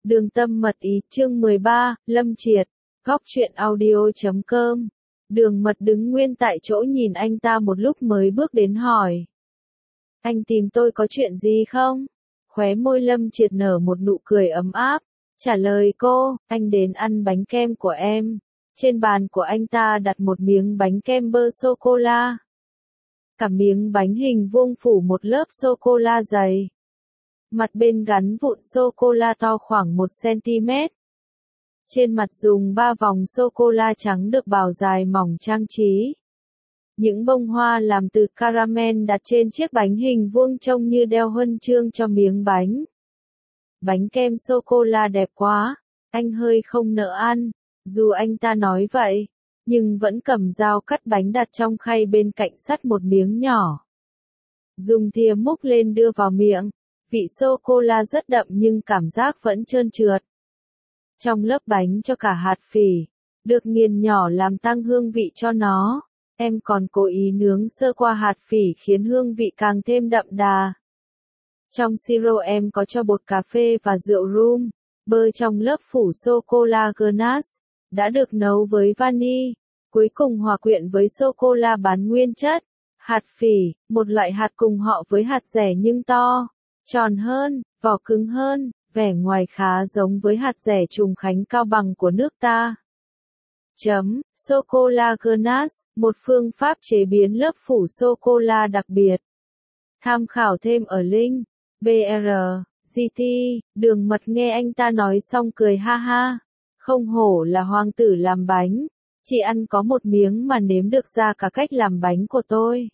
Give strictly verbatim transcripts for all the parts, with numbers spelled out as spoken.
Đường tâm mật ý, chương mười ba, Lâm Triệt, góc truyện audio chấm com. Đường mật đứng nguyên tại chỗ nhìn anh ta một lúc mới bước đến hỏi. Anh tìm tôi có chuyện gì không? Khóe môi Lâm Triệt nở một nụ cười ấm áp. Trả lời cô, anh đến ăn bánh kem của em. Trên bàn của anh ta đặt một miếng bánh kem bơ sô-cô-la. Cả miếng bánh hình vuông phủ một lớp sô-cô-la dày. Mặt bên gắn vụn sô-cô-la to khoảng một xăng-ti-mét. Trên mặt dùng ba vòng sô-cô-la trắng được bào dài mỏng trang trí. Những bông hoa làm từ caramel đặt trên chiếc bánh hình vuông trông như đeo huân chương cho miếng bánh. Bánh kem sô-cô-la đẹp quá, anh hơi không nỡ ăn, dù anh ta nói vậy, nhưng vẫn cầm dao cắt bánh đặt trong khay bên cạnh sắt một miếng nhỏ. Dùng thìa múc lên đưa vào miệng, vị sô-cô-la rất đậm nhưng cảm giác vẫn trơn trượt. Trong lớp bánh cho cả hạt phỉ, được nghiền nhỏ làm tăng hương vị cho nó, em còn cố ý nướng sơ qua hạt phỉ khiến hương vị càng thêm đậm đà. Trong siro em có cho bột cà phê và rượu rum, bơ trong lớp phủ sô-cô-la ganache, đã được nấu với vani, cuối cùng hòa quyện với sô-cô-la bán nguyên chất. Hạt phỉ, một loại hạt cùng họ với hạt dẻ nhưng to, tròn hơn, vỏ cứng hơn, vẻ ngoài khá giống với hạt dẻ Trùng Khánh Cao Bằng của nước ta. Chấm, sô-cô-la ganache, một phương pháp chế biến lớp phủ sô-cô-la đặc biệt. Tham khảo thêm ở link. bê rờ, giê tê, Đường mật nghe anh ta nói xong cười ha ha. Không hổ là hoàng tử làm bánh, chỉ ăn có một miếng mà nếm được ra cả cách làm bánh của tôi.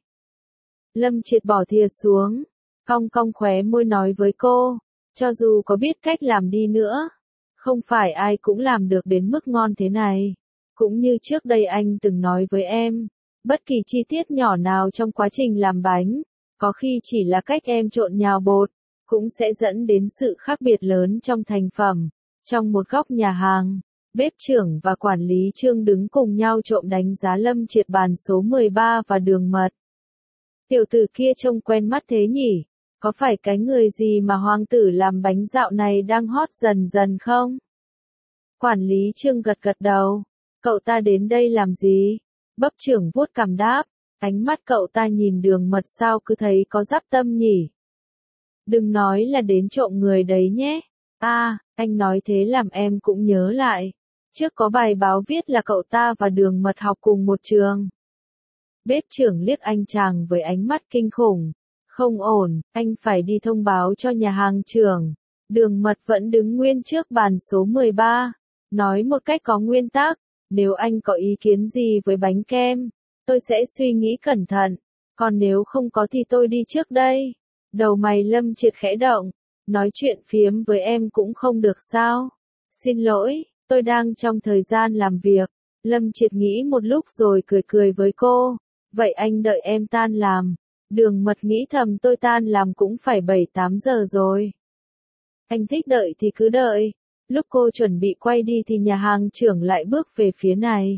Lâm Triệt bỏ thìa xuống, cong cong khóe môi nói với cô, cho dù có biết cách làm đi nữa, không phải ai cũng làm được đến mức ngon thế này. Cũng như trước đây anh từng nói với em, bất kỳ chi tiết nhỏ nào trong quá trình làm bánh, có khi chỉ là cách em trộn nhào bột, cũng sẽ dẫn đến sự khác biệt lớn trong thành phẩm. Trong một góc nhà hàng, bếp trưởng và quản lý Trương đứng cùng nhau trộm đánh giá Lâm Triệt bàn số mười ba và Đường mật. Tiểu tử kia trông quen mắt thế nhỉ, có phải cái người gì mà hoàng tử làm bánh dạo này đang hot dần dần không? Quản lý Trương gật gật đầu, cậu ta đến đây làm gì? Bếp trưởng vuốt cằm đáp, ánh mắt cậu ta nhìn Đường mật sao cứ thấy có dáp tâm nhỉ? Đừng nói là đến trộm người đấy nhé. À, anh nói thế làm em cũng nhớ lại. Trước có bài báo viết là cậu ta và Đường mật học cùng một trường. Bếp trưởng liếc anh chàng với ánh mắt kinh khủng. Không ổn, anh phải đi thông báo cho nhà hàng trưởng. Đường mật vẫn đứng nguyên trước bàn số mười ba. Nói một cách có nguyên tắc, nếu anh có ý kiến gì với bánh kem, tôi sẽ suy nghĩ cẩn thận. Còn nếu không có thì tôi đi trước đây. Đầu mày Lâm Triệt khẽ động. Nói chuyện phiếm với em cũng không được sao? Xin lỗi, tôi đang trong thời gian làm việc. Lâm Triệt nghĩ một lúc rồi cười cười với cô. Vậy anh đợi em tan làm. Đường mật nghĩ thầm tôi tan làm cũng phải bảy tám giờ rồi. Anh thích đợi thì cứ đợi. Lúc cô chuẩn bị quay đi thì nhà hàng trưởng lại bước về phía này.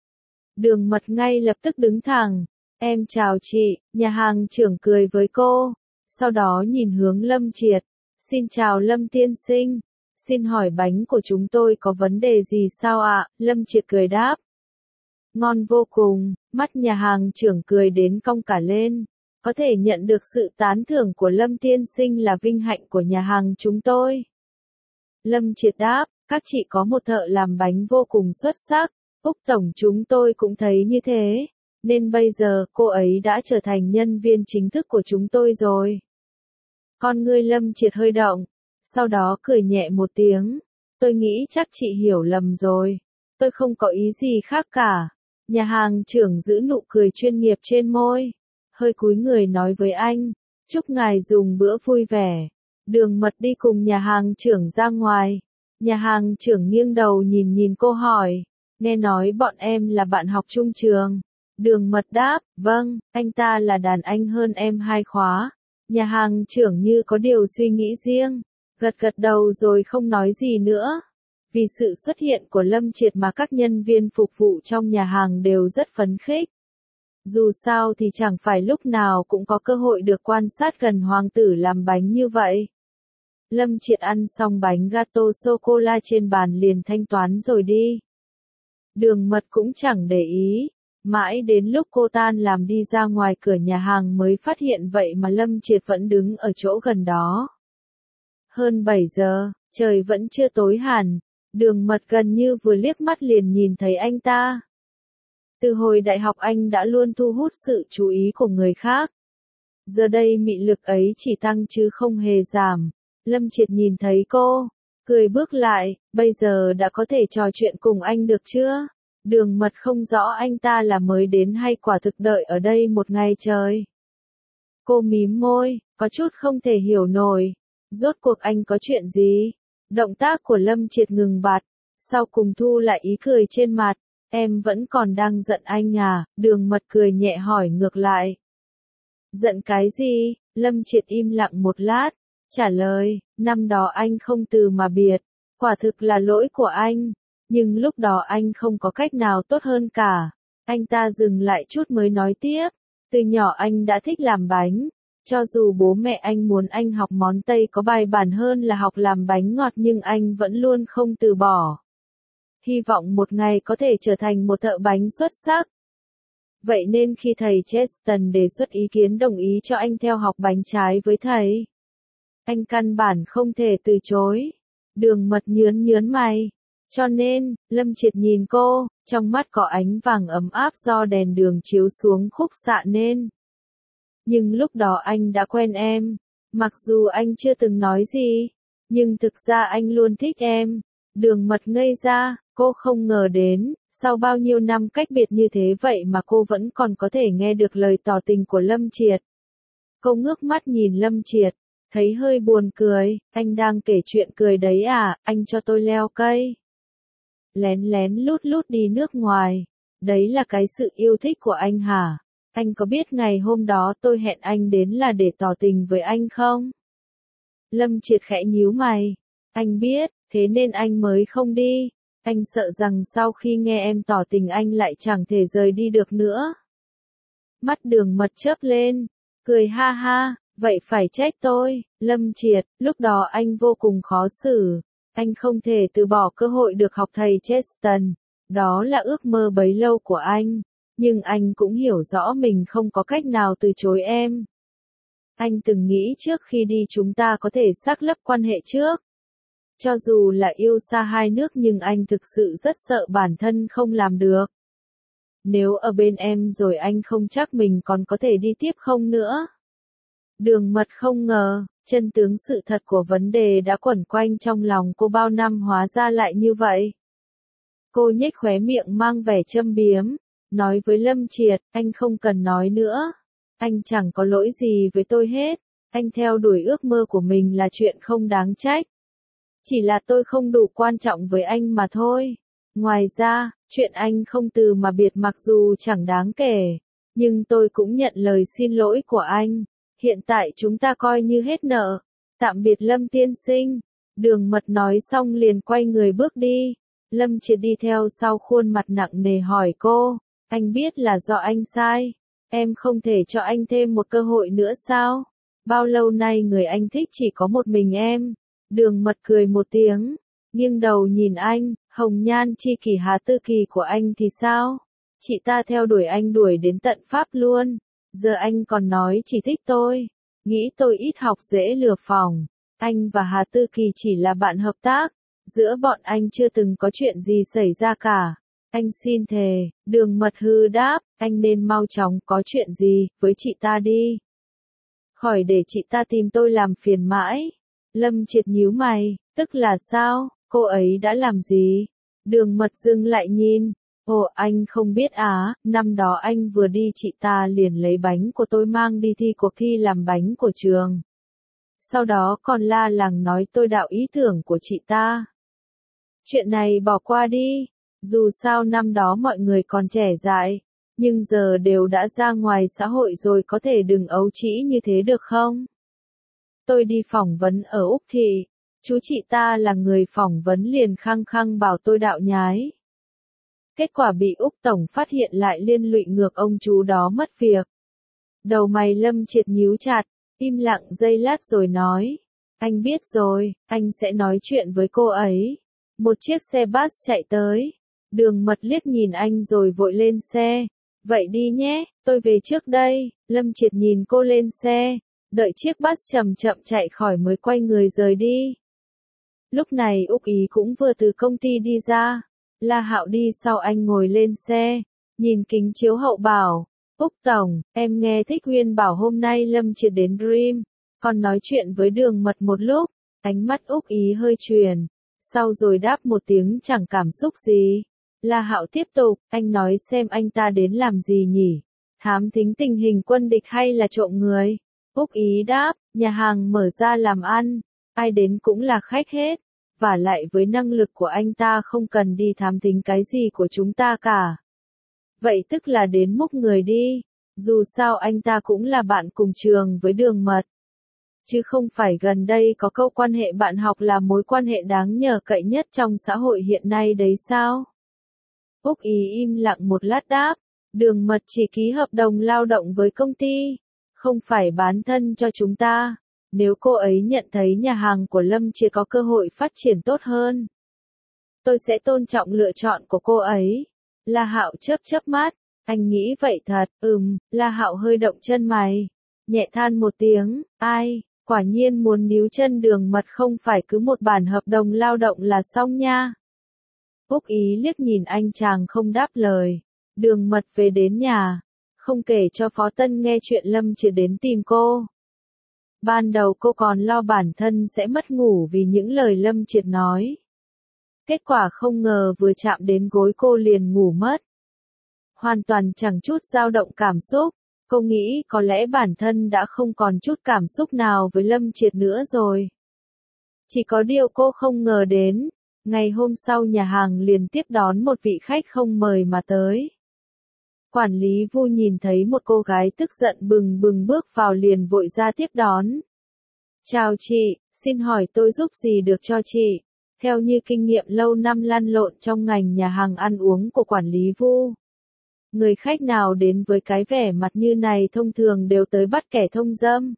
Đường mật ngay lập tức đứng thẳng. Em chào chị, nhà hàng trưởng cười với cô. Sau đó nhìn hướng Lâm Triệt. Xin chào Lâm tiên sinh. Xin hỏi bánh của chúng tôi có vấn đề gì sao ạ? Lâm Triệt cười đáp. Ngon vô cùng, mắt nhà hàng trưởng cười đến cong cả lên. Có thể nhận được sự tán thưởng của Lâm tiên sinh là vinh hạnh của nhà hàng chúng tôi. Lâm Triệt đáp, các chị có một thợ làm bánh vô cùng xuất sắc. Úc Tổng chúng tôi cũng thấy như thế. Nên bây giờ cô ấy đã trở thành nhân viên chính thức của chúng tôi rồi. Con ngươi Lâm Triệt hơi động. Sau đó cười nhẹ một tiếng. Tôi nghĩ chắc chị hiểu lầm rồi. Tôi không có ý gì khác cả. Nhà hàng trưởng giữ nụ cười chuyên nghiệp trên môi. Hơi cúi người nói với anh. Chúc ngài dùng bữa vui vẻ. Đường mật đi cùng nhà hàng trưởng ra ngoài. Nhà hàng trưởng nghiêng đầu nhìn nhìn cô hỏi. Nghe nói bọn em là bạn học chung trường. Đường mật đáp, vâng, anh ta là đàn anh hơn em hai khóa. Nhà hàng trưởng như có điều suy nghĩ riêng. Gật gật đầu rồi không nói gì nữa. Vì sự xuất hiện của Lâm Triệt mà các nhân viên phục vụ trong nhà hàng đều rất phấn khích. Dù sao thì chẳng phải lúc nào cũng có cơ hội được quan sát gần hoàng tử làm bánh như vậy. Lâm Triệt ăn xong bánh gato sô-cô-la trên bàn liền thanh toán rồi đi. Đường Mật cũng chẳng để ý. Mãi đến lúc cô tan làm đi ra ngoài cửa nhà hàng mới phát hiện vậy mà Lâm Triệt vẫn đứng ở chỗ gần đó. Hơn bảy giờ, trời vẫn chưa tối hẳn, Đường Mật gần như vừa liếc mắt liền nhìn thấy anh ta. Từ hồi đại học anh đã luôn thu hút sự chú ý của người khác. Giờ đây mị lực ấy chỉ tăng chứ không hề giảm. Lâm Triệt nhìn thấy cô, cười bước lại, bây giờ đã có thể trò chuyện cùng anh được chưa? Đường Mật không rõ anh ta là mới đến hay quả thực đợi ở đây một ngày trời. Cô mím môi, có chút không thể hiểu nổi. Rốt cuộc anh có chuyện gì? Động tác của Lâm Triệt ngừng bặt, sau cùng thu lại ý cười trên mặt. Em vẫn còn đang giận anh à? Đường Mật cười nhẹ hỏi ngược lại. Giận cái gì? Lâm Triệt im lặng một lát, trả lời, năm đó anh không từ mà biệt, quả thực là lỗi của anh, nhưng lúc đó anh không có cách nào tốt hơn cả. Anh ta dừng lại chút mới nói tiếp, từ nhỏ anh đã thích làm bánh, cho dù bố mẹ anh muốn anh học món Tây có bài bản hơn là học làm bánh ngọt nhưng anh vẫn luôn không từ bỏ. Hy vọng một ngày có thể trở thành một thợ bánh xuất sắc. Vậy nên khi thầy Cheston đề xuất ý kiến đồng ý cho anh theo học bánh trái với thầy, anh căn bản không thể từ chối. Đường Mật nhướn nhướn mày. Cho nên, Lâm Triệt nhìn cô, trong mắt có ánh vàng ấm áp do đèn đường chiếu xuống khúc xạ nên. Nhưng lúc đó anh đã quen em. Mặc dù anh chưa từng nói gì, nhưng thực ra anh luôn thích em. Đường Mật ngây ra, cô không ngờ đến, sau bao nhiêu năm cách biệt như thế vậy mà cô vẫn còn có thể nghe được lời tỏ tình của Lâm Triệt. Cô ngước mắt nhìn Lâm Triệt, thấy hơi buồn cười, anh đang kể chuyện cười đấy à, anh cho tôi leo cây. Lén lén lút lút đi nước ngoài, đấy là cái sự yêu thích của anh hả? Anh có biết ngày hôm đó tôi hẹn anh đến là để tỏ tình với anh không? Lâm Triệt khẽ nhíu mày, anh biết, thế nên anh mới không đi. Anh sợ rằng sau khi nghe em tỏ tình anh lại chẳng thể rời đi được nữa. Mắt Đường Mật chớp lên, cười ha ha, vậy phải trách tôi, Lâm Triệt, lúc đó anh vô cùng khó xử. Anh không thể từ bỏ cơ hội được học thầy Cheston, đó là ước mơ bấy lâu của anh, nhưng anh cũng hiểu rõ mình không có cách nào từ chối em. Anh từng nghĩ trước khi đi chúng ta có thể xác lập quan hệ trước. Cho dù là yêu xa hai nước nhưng anh thực sự rất sợ bản thân không làm được. Nếu ở bên em rồi anh không chắc mình còn có thể đi tiếp không nữa. Đường Mật không ngờ, chân tướng sự thật của vấn đề đã quẩn quanh trong lòng cô bao năm hóa ra lại như vậy. Cô nhếch khóe miệng mang vẻ châm biếm, nói với Lâm Triệt, anh không cần nói nữa. Anh chẳng có lỗi gì với tôi hết, anh theo đuổi ước mơ của mình là chuyện không đáng trách. Chỉ là tôi không đủ quan trọng với anh mà thôi. Ngoài ra, chuyện anh không từ mà biệt mặc dù chẳng đáng kể, nhưng tôi cũng nhận lời xin lỗi của anh. Hiện tại chúng ta coi như hết nợ. Tạm biệt Lâm tiên sinh. Đường Mật nói xong liền quay người bước đi. Lâm Triệt đi theo sau khuôn mặt nặng nề hỏi cô, anh biết là do anh sai. Em không thể cho anh thêm một cơ hội nữa sao? Bao lâu nay người anh thích chỉ có một mình em. Đường Mật cười một tiếng, nghiêng đầu nhìn anh, hồng nhan chi kỷ Hà Tư Kỳ của anh thì sao? Chị ta theo đuổi anh đuổi đến tận Pháp luôn. Giờ anh còn nói chỉ thích tôi. Nghĩ tôi ít học dễ lừa phỏng. Anh và Hà Tư Kỳ chỉ là bạn hợp tác. Giữa bọn anh chưa từng có chuyện gì xảy ra cả. Anh xin thề. Đường Mật hư đáp, anh nên mau chóng có chuyện gì với chị ta đi. Khỏi để chị ta tìm tôi làm phiền mãi. Lâm Triệt nhíu mày, tức là sao, cô ấy đã làm gì? Đường Mật dừng lại nhìn, ồ anh không biết á, năm đó anh vừa đi chị ta liền lấy bánh của tôi mang đi thi cuộc thi làm bánh của trường. Sau đó còn la làng nói tôi đạo ý tưởng của chị ta. Chuyện này bỏ qua đi, dù sao năm đó mọi người còn trẻ dại, nhưng giờ đều đã ra ngoài xã hội rồi có thể đừng ấu trĩ như thế được không? Tôi đi phỏng vấn ở Úc Thị, chú chị ta là người phỏng vấn liền khăng khăng bảo tôi đạo nhái. Kết quả bị Úc Tổng phát hiện lại liên lụy ngược ông chú đó mất việc. Đầu mày Lâm Triệt nhíu chặt, im lặng giây lát rồi nói, Anh biết rồi, anh sẽ nói chuyện với cô ấy. Một chiếc xe bus chạy tới. Đường Mật liếc nhìn anh rồi vội lên xe. Vậy đi nhé, tôi về trước đây. Lâm Triệt nhìn cô lên xe. Đợi chiếc bus chậm chậm chạy khỏi mới quay người rời đi. Lúc này Úc Ý cũng vừa từ công ty đi ra. La Hạo đi sau anh ngồi lên xe. Nhìn kính chiếu hậu bảo. Úc Tổng, em nghe Thích Huyên bảo hôm nay Lâm Triệt đến Dream. Còn nói chuyện với Đường Mật một lúc. Ánh mắt Úc Ý hơi chuyển. Sau rồi đáp một tiếng chẳng cảm xúc gì. La Hạo tiếp tục, anh nói xem anh ta đến làm gì nhỉ? Thám thính tình hình quân địch hay là trộm người? Úc Ý đáp, nhà hàng mở ra làm ăn, ai đến cũng là khách hết. Và lại với năng lực của anh ta không cần đi thám thính cái gì của chúng ta cả. Vậy tức là đến múc người đi. Dù sao anh ta cũng là bạn cùng trường với Đường Mật. Chứ không phải gần đây có câu quan hệ bạn học là mối quan hệ đáng nhờ cậy nhất trong xã hội hiện nay đấy sao? Úc Ý im lặng một lát đáp, Đường Mật chỉ ký hợp đồng lao động với công ty, không phải bán thân cho chúng ta. Nếu cô ấy nhận thấy nhà hàng của Lâm Triệt có cơ hội phát triển tốt hơn, tôi sẽ tôn trọng lựa chọn của cô ấy. La Hạo chớp chớp mắt, anh nghĩ vậy thật, ừm, La Hạo hơi động chân mày, nhẹ than một tiếng, ai, quả nhiên muốn níu chân Đường Mật không phải cứ một bản hợp đồng lao động là xong nha. Úc Ý liếc nhìn anh chàng không đáp lời. Đường Mật về đến nhà, không kể cho Phó Tân nghe chuyện Lâm Triệt đến tìm cô. Ban đầu cô còn lo bản thân sẽ mất ngủ vì những lời Lâm Triệt nói. Kết quả không ngờ vừa chạm đến gối cô liền ngủ mất. Hoàn toàn chẳng chút dao động cảm xúc, cô nghĩ có lẽ bản thân đã không còn chút cảm xúc nào với Lâm Triệt nữa rồi. Chỉ có điều cô không ngờ đến. Ngày hôm sau nhà hàng liền tiếp đón một vị khách không mời mà tới. Quản lý Vu nhìn thấy một cô gái tức giận bừng bừng bước vào liền vội ra tiếp đón. Chào chị, xin hỏi tôi giúp gì được cho chị? Theo như kinh nghiệm lâu năm lăn lộn trong ngành nhà hàng ăn uống của quản lý Vu. Người khách nào đến với cái vẻ mặt như này thông thường đều tới bắt kẻ thông dâm.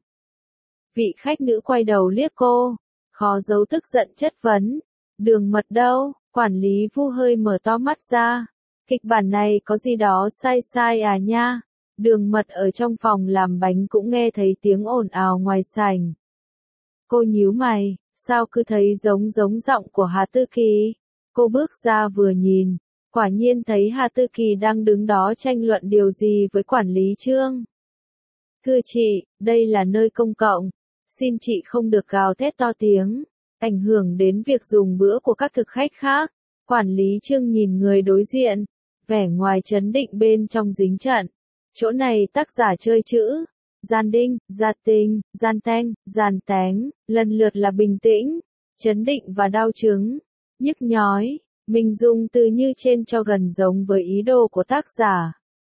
Vị khách nữ quay đầu liếc cô, khó giấu tức giận chất vấn. Đường Mật đâu? Quản lý Vu hơi mở to mắt ra. Kịch bản này có gì đó sai sai à nha? Đường Mật ở trong phòng làm bánh cũng nghe thấy tiếng ồn ào ngoài sảnh. Cô nhíu mày, sao cứ thấy giống giống giọng của Hà Tư Kỳ? Cô bước ra vừa nhìn, quả nhiên thấy Hà Tư Kỳ đang đứng đó tranh luận điều gì với quản lý Trương. Thưa chị, đây là nơi công cộng, xin chị không được gào thét to tiếng. Ảnh hưởng đến việc dùng bữa của các thực khách khác. Quản lý Trương nhìn người đối diện, vẻ ngoài trấn định bên trong dính trận. Chỗ này tác giả chơi chữ, gian đinh, gia tinh, gian tanh, gian táng, lần lượt là bình tĩnh, trấn định và đau chứng, nhức nhói. Mình dùng từ như trên cho gần giống với ý đồ của tác giả.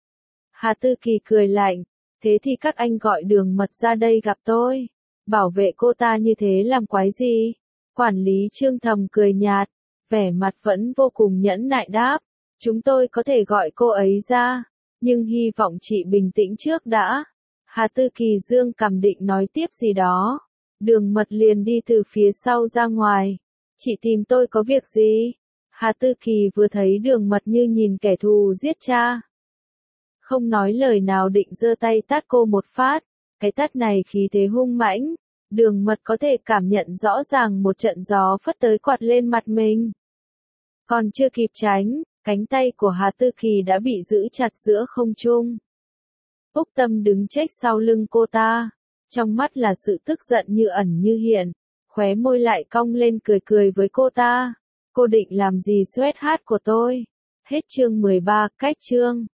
Hà Tư Kỳ cười lạnh, thế thì các anh gọi Đường Mật ra đây gặp tôi. Bảo vệ cô ta như thế làm quái gì? Quản lý Trương thầm cười nhạt, vẻ mặt vẫn vô cùng nhẫn nại đáp, chúng tôi có thể gọi cô ấy ra, nhưng hy vọng chị bình tĩnh trước đã. Hà Tư Kỳ dương cằm định nói tiếp gì đó, Đường Mật liền đi từ phía sau ra ngoài, chị tìm tôi có việc gì? Hà Tư Kỳ vừa thấy Đường Mật như nhìn kẻ thù giết cha. Không nói lời nào định giơ tay tát cô một phát, cái tát này khí thế hung mãnh. Đường Mật có thể cảm nhận rõ ràng một trận gió phất tới quạt lên mặt mình. Còn chưa kịp tránh, cánh tay của Hà Tư Kỳ đã bị giữ chặt giữa không trung. Úc Tâm đứng chếch sau lưng cô ta, trong mắt là sự tức giận như ẩn như hiện, khóe môi lại cong lên cười cười với cô ta. Cô định làm gì sweet hát của tôi? Hết chương mười ba, cách chương.